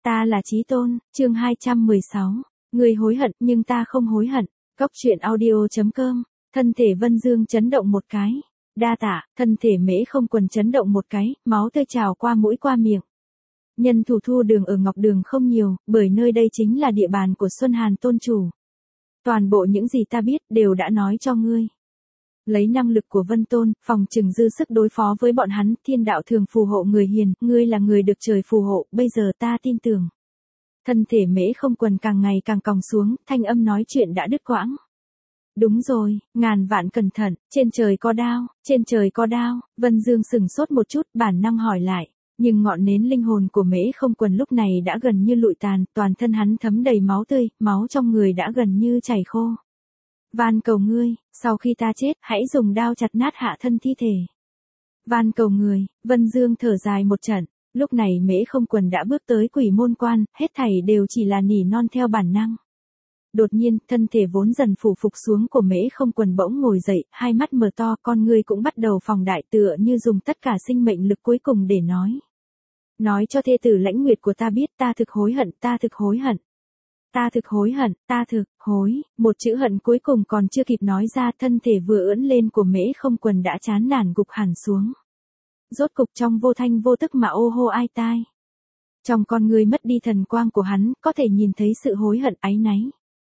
Ta là Chí Tôn, chương 216. Người hối hận nhưng ta không hối hận. Cốc truyện audio.com. Thân thể Vân Dương chấn động một cái. Đa tạ, thân thể Mễ Không Quần chấn động một cái, máu tươi trào qua mũi qua miệng. Nhân thủ thu đường ở Ngọc Đường không nhiều, bởi nơi đây chính là địa bàn của Xuân Hàn Tôn chủ. Toàn bộ những gì ta biết đều đã nói cho ngươi. Lấy năng lực của Vân Tôn, phòng trừng dư sức đối phó với bọn hắn, thiên đạo thường phù hộ người hiền, ngươi là người được trời phù hộ, bây giờ ta tin tưởng. Thân thể Mễ Không Quần càng ngày càng còng xuống, thanh âm nói chuyện đã đứt quãng. Đúng rồi, ngàn vạn cẩn thận, trên trời có đao, trên trời có đao. Vân Dương sừng sốt một chút, bản năng hỏi lại. Nhưng ngọn nến linh hồn của Mễ Không Quần lúc này đã gần như lụi tàn, toàn thân hắn thấm đầy máu tươi, máu trong người đã gần như chảy khô. Van cầu ngươi, sau khi ta chết, hãy dùng đao chặt nát hạ thân thi thể. Van cầu người, Vân Dương thở dài một trận, lúc này Mễ Không Quần đã bước tới Quỷ Môn Quan, hết thảy đều chỉ là nỉ non theo bản năng. Đột nhiên, thân thể vốn dần phủ phục xuống của Mễ Không Quần bỗng ngồi dậy, hai mắt mở to, con ngươi cũng bắt đầu phóng đại tựa như dùng tất cả sinh mệnh lực cuối cùng để nói. Nói cho thê tử Lãnh Nguyệt của ta biết ta thực hối hận, ta thực hối hận. Ta thực hối hận, ta thực, hối, một chữ hận cuối cùng còn chưa kịp nói ra, thân thể vừa ưỡn lên của Mễ Không Quần đã chán nản gục hẳn xuống. Rốt cục trong vô thanh vô tức mà ô hô ai tai. Trong con người mất đi thần quang của hắn, có thể nhìn thấy sự hối hận áy náy.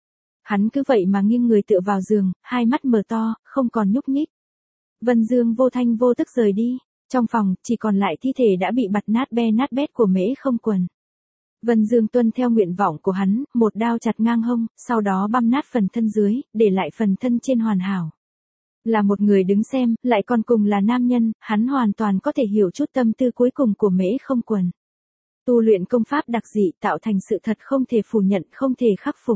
Hắn cứ vậy mà nghiêng người tựa vào giường, hai mắt mở to, không còn nhúc nhích. Vân Dương vô thanh vô tức rời đi, trong phòng, chỉ còn lại thi thể đã bị bặt nát bét của Mễ Không Quần. Vân Dương tuân theo nguyện vọng của hắn, một đao chặt ngang hông, sau đó băm nát phần thân dưới, để lại phần thân trên hoàn hảo. Là một người đứng xem, lại còn cùng là nam nhân, hắn hoàn toàn có thể hiểu chút tâm tư cuối cùng của Mễ Không Quần. Tu luyện công pháp đặc dị tạo thành sự thật không thể phủ nhận, không thể khắc phục.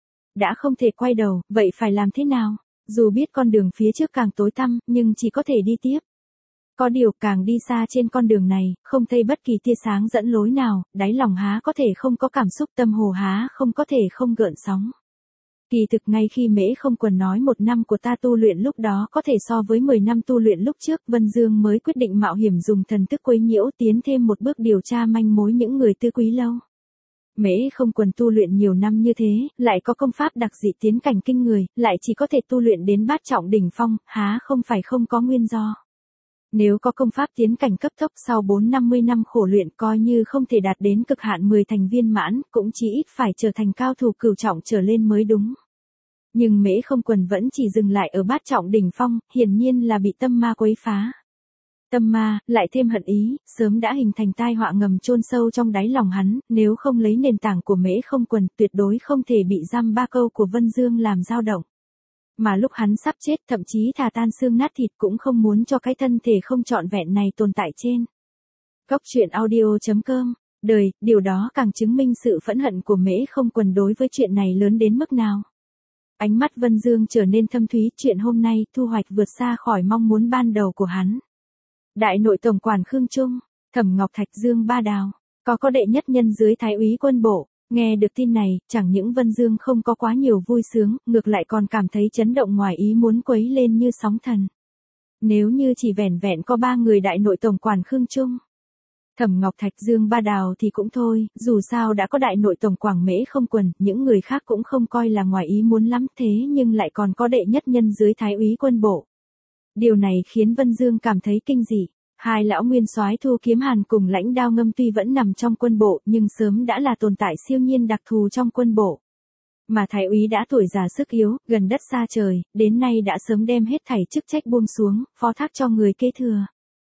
Đã không thể quay đầu, vậy phải làm thế nào? Dù biết con đường phía trước càng tối tăm, nhưng chỉ có thể đi tiếp. Có điều càng đi xa trên con đường này, không thấy bất kỳ tia sáng dẫn lối nào, đáy lòng há có thể không có cảm xúc, tâm hồ há không có thể không gợn sóng. Kỳ thực ngay khi Mễ Không Quần nói 1 năm của ta tu luyện lúc đó có thể so với 10 năm tu luyện lúc trước, Vân Dương mới quyết định mạo hiểm dùng thần thức quấy nhiễu tiến thêm một bước điều tra manh mối những người Tư Quý Lâu. Mễ Không Quần tu luyện nhiều năm như thế, lại có công pháp đặc dị tiến cảnh kinh người, lại chỉ có thể tu luyện đến bát trọng đỉnh phong, há không phải không có nguyên do. Nếu có công pháp tiến cảnh cấp tốc sau 4-50 năm khổ luyện coi như không thể đạt đến cực hạn 10 thành viên mãn, cũng chỉ ít phải trở thành cao thủ cửu trọng trở lên mới đúng. Nhưng Mễ Không Quần vẫn chỉ dừng lại ở bát trọng đỉnh phong, hiển nhiên là bị tâm ma quấy phá. Tâm ma, lại thêm hận ý, sớm đã hình thành tai họa ngầm chôn sâu trong đáy lòng hắn, nếu không lấy nền tảng của Mễ Không Quần, tuyệt đối không thể bị dăm ba câu của Vân Dương làm dao động. Mà lúc hắn sắp chết, thậm chí thà tan xương nát thịt cũng không muốn cho cái thân thể không trọn vẹn này tồn tại trên. Cốc truyện audio.com. Đời, điều đó càng chứng minh sự phẫn hận của Mễ Không Quần đối với chuyện này lớn đến mức nào. Ánh mắt Vân Dương trở nên thâm thúy, chuyện hôm nay thu hoạch vượt xa khỏi mong muốn ban đầu của hắn. Đại nội tổng quản Khương Trung, Thẩm Ngọc Thạch, Dương Ba Đào, có đệ nhất nhân dưới Thái úy quân bộ. Nghe được tin này, chẳng những Vân Dương không có quá nhiều vui sướng, ngược lại còn cảm thấy chấn động ngoài ý muốn quấy lên như sóng thần. Nếu như chỉ vẻn vẹn có 3 người đại nội tổng quản Khương Trung, Thẩm Ngọc Thạch, Dương Ba Đào thì cũng thôi, dù sao đã có đại nội tổng quản Mễ Không Quần, những người khác cũng không coi là ngoài ý muốn lắm, thế nhưng lại còn có đệ nhất nhân dưới Thái úy quân bộ. Điều này khiến Vân Dương cảm thấy kinh dị. Hai lão nguyên soái Thu Kiếm Hàn cùng Lãnh Đao Ngâm tuy vẫn nằm trong quân bộ, nhưng sớm đã là tồn tại siêu nhiên đặc thù trong quân bộ. Mà Thái úy đã tuổi già sức yếu, gần đất xa trời, đến nay đã sớm đem hết thảy chức trách buông xuống, phó thác cho người kế thừa.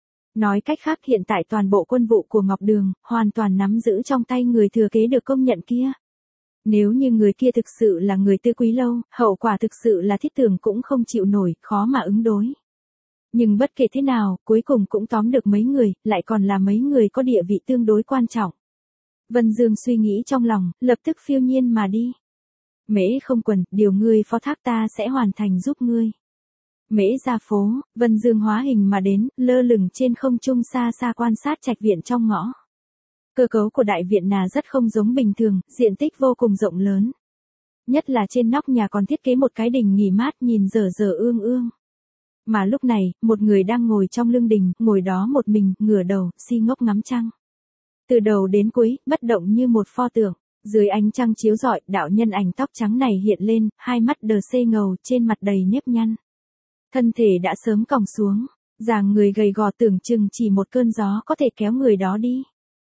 Nói cách khác, hiện tại toàn bộ quân vụ của Ngọc Đường, hoàn toàn nắm giữ trong tay người thừa kế được công nhận kia. Nếu như người kia thực sự là người Tư Quý Lâu, hậu quả thực sự là Thiết Tường cũng không chịu nổi, khó mà ứng đối. Nhưng bất kể thế nào, cuối cùng cũng tóm được mấy người, lại còn là mấy người có địa vị tương đối quan trọng. Vân Dương suy nghĩ trong lòng, lập tức phiêu nhiên mà đi. Mễ Không Quần, điều ngươi phó thác ta sẽ hoàn thành giúp ngươi. Mễ ra phố, Vân Dương hóa hình mà đến, lơ lửng trên không trung xa xa quan sát trạch viện trong ngõ. Cơ cấu của đại viện là rất không giống bình thường, diện tích vô cùng rộng lớn. Nhất là trên nóc nhà còn thiết kế một cái đình nghỉ mát nhìn dở dở ương ương. Mà lúc này, một người đang ngồi trong lương đình, ngồi đó một mình, ngửa đầu, si ngốc ngắm trăng. Từ đầu đến cuối, bất động như một pho tượng. Dưới ánh trăng chiếu rọi, đạo nhân ảnh tóc trắng này hiện lên, hai mắt đờ xê ngầu, trên mặt đầy nếp nhăn. Thân thể đã sớm còng xuống, dáng người gầy gò tưởng chừng chỉ một cơn gió có thể kéo người đó đi.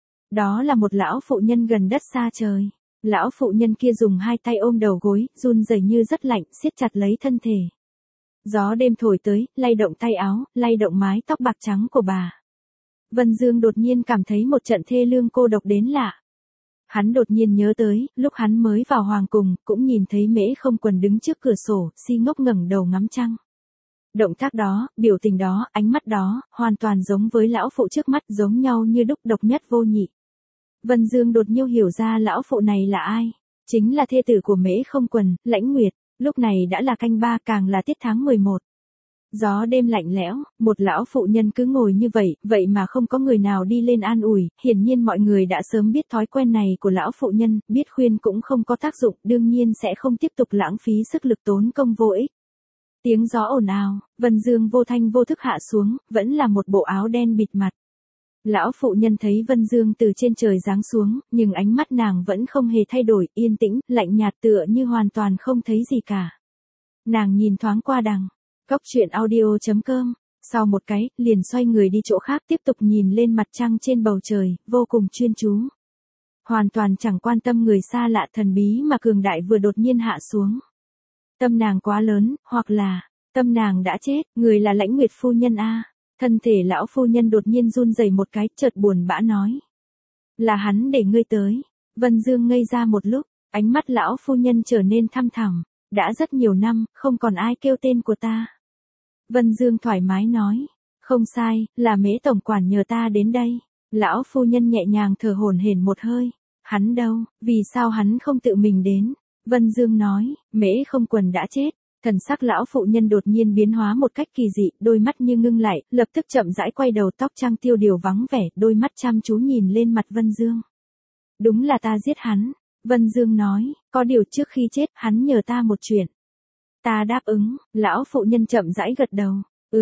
Đó là một lão phụ nhân gần đất xa trời. Lão phụ nhân kia dùng hai tay ôm đầu gối, run rẩy như rất lạnh, siết chặt lấy thân thể. Gió đêm thổi tới, lay động tay áo, lay động mái tóc bạc trắng của bà. Vân Dương đột nhiên cảm thấy một trận thê lương cô độc đến lạ. Hắn đột nhiên nhớ tới, lúc hắn mới vào hoàng cung, cũng nhìn thấy Mễ Không Quần đứng trước cửa sổ, si ngốc ngẩng đầu ngắm trăng. Động tác đó, biểu tình đó, ánh mắt đó, hoàn toàn giống với lão phụ trước mắt, giống nhau như đúc, độc nhất vô nhị. Vân Dương đột nhiên hiểu ra lão phụ này là ai. Chính là thê tử của Mễ Không Quần, Lãnh Nguyệt. Lúc này đã là canh ba, càng là tiết tháng 11. Gió đêm lạnh lẽo, một lão phụ nhân cứ ngồi như vậy mà không có người nào đi lên an ủi, hiển nhiên mọi người đã sớm biết thói quen này của lão phụ nhân, biết khuyên cũng không có tác dụng, đương nhiên sẽ không tiếp tục lãng phí sức lực tốn công vô ích. Tiếng gió ồn ào, Vân Dương vô thanh vô thức hạ xuống, vẫn là một bộ áo đen bịt mặt. Lão phụ nhân thấy Vân Dương từ trên trời giáng xuống, nhưng ánh mắt nàng vẫn không hề thay đổi, yên tĩnh, lạnh nhạt tựa như hoàn toàn không thấy gì cả. Nàng nhìn thoáng qua đằng. Cốc truyện audio.com, sau một cái, liền xoay người đi chỗ khác tiếp tục nhìn lên mặt trăng trên bầu trời, vô cùng chuyên chú. Hoàn toàn chẳng quan tâm người xa lạ thần bí mà cường đại vừa đột nhiên hạ xuống. Tâm nàng quá lớn, hoặc là, tâm nàng đã chết, người là Lãnh Nguyệt phu nhân a. Thân thể lão phu nhân đột nhiên run rẩy một cái, chợt buồn bã nói. Là hắn để ngươi tới. Vân Dương ngây ra một lúc, ánh mắt lão phu nhân trở nên thăm thẳm. Đã rất nhiều năm, không còn ai kêu tên của ta. Vân Dương thoải mái nói. Không sai, là Mễ tổng quản nhờ ta đến đây. Lão phu nhân nhẹ nhàng thở hổn hển một hơi. Hắn đâu, vì sao hắn không tự mình đến? Vân Dương nói, Mễ Không Quần đã chết. Thần sắc lão phụ nhân đột nhiên biến hóa một cách kỳ dị, đôi mắt như ngưng lại, lập tức chậm rãi quay đầu, tóc trang tiêu điều vắng vẻ, đôi mắt chăm chú nhìn lên mặt Vân Dương. Đúng là ta giết hắn. Vân Dương nói, có điều trước khi chết, hắn nhờ ta một chuyện. Ta đáp ứng, lão phụ nhân chậm rãi gật đầu.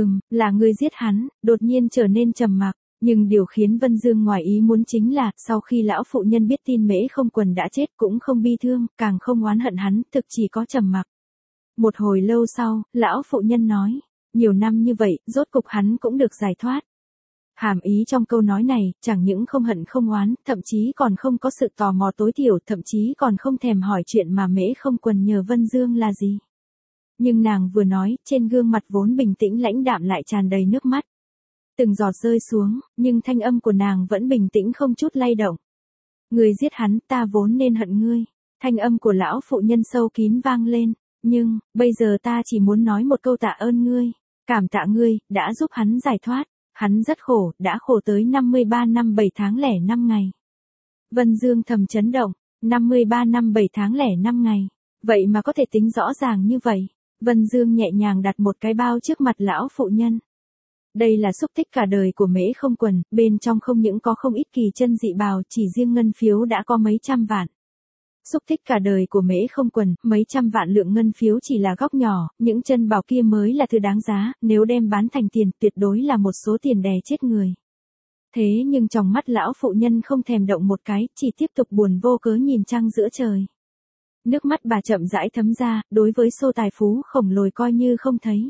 Là ngươi giết hắn, đột nhiên trở nên trầm mặc. Nhưng điều khiến Vân Dương ngoài ý muốn chính là, sau khi lão phụ nhân biết tin Mễ Không Quần đã chết cũng không bi thương, càng không oán hận hắn, thực chỉ có trầm mặc. Một hồi lâu sau, lão phụ nhân nói, nhiều năm như vậy, rốt cục hắn cũng được giải thoát. Hàm ý trong câu nói này, chẳng những không hận không oán, thậm chí còn không có sự tò mò tối thiểu, thậm chí còn không thèm hỏi chuyện mà Mễ Không Quần nhờ Vân Dương là gì. Nhưng nàng vừa nói, trên gương mặt vốn bình tĩnh lãnh đạm lại tràn đầy nước mắt. Từng giọt rơi xuống, nhưng thanh âm của nàng vẫn bình tĩnh không chút lay động. Người giết hắn, ta vốn nên hận ngươi. Thanh âm của lão phụ nhân sâu kín vang lên. Nhưng, bây giờ ta chỉ muốn nói một câu tạ ơn ngươi. Cảm tạ ngươi, đã giúp hắn giải thoát. Hắn rất khổ, đã khổ tới 53 năm 7 tháng lẻ 5 ngày. Vân Dương thầm chấn động. 53 năm 7 tháng lẻ 5 ngày. Vậy mà có thể tính rõ ràng như vậy. Vân Dương nhẹ nhàng đặt một cái bao trước mặt lão phụ nhân. Đây là xúc tích cả đời của Mễ Không Quần, bên trong không những có không ít kỳ chân dị bào, chỉ riêng ngân phiếu đã có mấy trăm vạn. Xúc tích cả đời của Mễ Không Quần, mấy trăm vạn lượng ngân phiếu chỉ là góc nhỏ, những chân bảo kia mới là thứ đáng giá, nếu đem bán thành tiền tuyệt đối là một số tiền đè chết người. Thế nhưng trong mắt lão phụ nhân không thèm động một cái, chỉ tiếp tục buồn vô cớ nhìn trăng giữa trời. Nước mắt bà chậm rãi thấm ra, đối với xô tài phú khổng lồ coi như không thấy.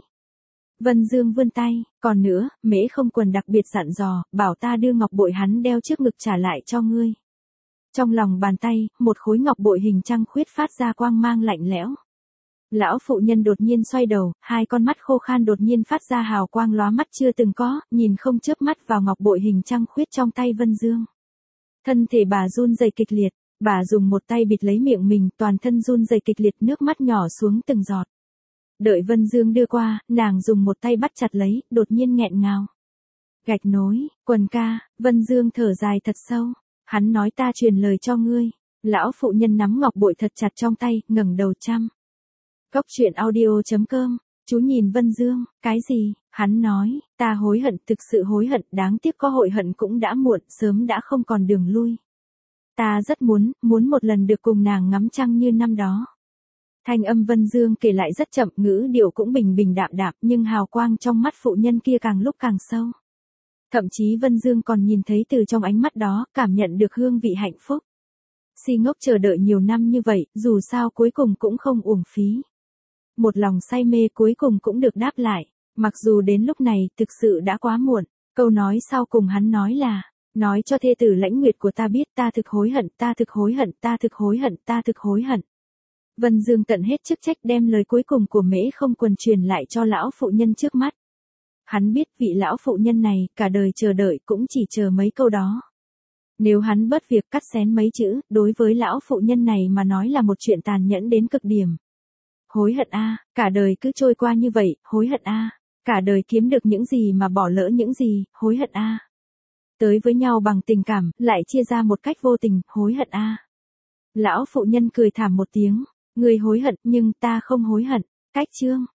Vân Dương vươn tay, còn nữa, Mễ Không Quần đặc biệt dặn dò, bảo ta đưa ngọc bội hắn đeo trước ngực trả lại cho ngươi. Trong lòng bàn tay, một khối ngọc bội hình trăng khuyết phát ra quang mang lạnh lẽo. Lão phụ nhân đột nhiên xoay đầu, hai con mắt khô khan đột nhiên phát ra hào quang lóa mắt chưa từng có, nhìn không chớp mắt vào ngọc bội hình trăng khuyết trong tay Vân Dương. Thân thể bà run rẩy kịch liệt, bà dùng một tay bịt lấy miệng mình, toàn thân run rẩy kịch liệt, nước mắt nhỏ xuống từng giọt. Đợi Vân Dương đưa qua, nàng dùng một tay bắt chặt lấy, đột nhiên nghẹn ngào. Gạch nối, Quần ca. Vân Dương thở dài thật sâu. Hắn nói ta truyền lời cho ngươi. Lão phụ nhân nắm ngọc bội thật chặt trong tay, ngẩng đầu chăm. Cốc truyện audio.com, chú nhìn Vân Dương, cái gì? Hắn nói, ta hối hận, thực sự hối hận, đáng tiếc có hội hận cũng đã muộn, sớm đã không còn đường lui. Ta rất muốn một lần được cùng nàng ngắm trăng như năm đó. Thanh âm Vân Dương kể lại rất chậm, ngữ điệu cũng bình bình đạm đạm, nhưng hào quang trong mắt phụ nhân kia càng lúc càng sâu. Thậm chí Vân Dương còn nhìn thấy từ trong ánh mắt đó, cảm nhận được hương vị hạnh phúc. Si ngốc chờ đợi nhiều năm như vậy, dù sao cuối cùng cũng không uổng phí. Một lòng say mê cuối cùng cũng được đáp lại, mặc dù đến lúc này thực sự đã quá muộn. Câu nói sau cùng hắn nói là, nói cho thê tử Lãnh Nguyệt của ta biết ta thực hối hận, ta thực hối hận, ta thực hối hận, ta thực hối hận. Vân Dương tận hết chức trách đem lời cuối cùng của Mễ Không Quần truyền lại cho lão phụ nhân trước mắt. Hắn biết vị lão phụ nhân này cả đời chờ đợi cũng chỉ chờ mấy câu đó. Nếu hắn bớt việc cắt xén mấy chữ, đối với lão phụ nhân này mà nói là một chuyện tàn nhẫn đến cực điểm. Hối hận a, cả đời cứ trôi qua như vậy, hối hận a, cả đời kiếm được những gì mà bỏ lỡ những gì, hối hận a. Tới với nhau bằng tình cảm, lại chia ra một cách vô tình, hối hận a. Lão phụ nhân cười thảm một tiếng, ngươi hối hận, nhưng ta không hối hận. Cách chương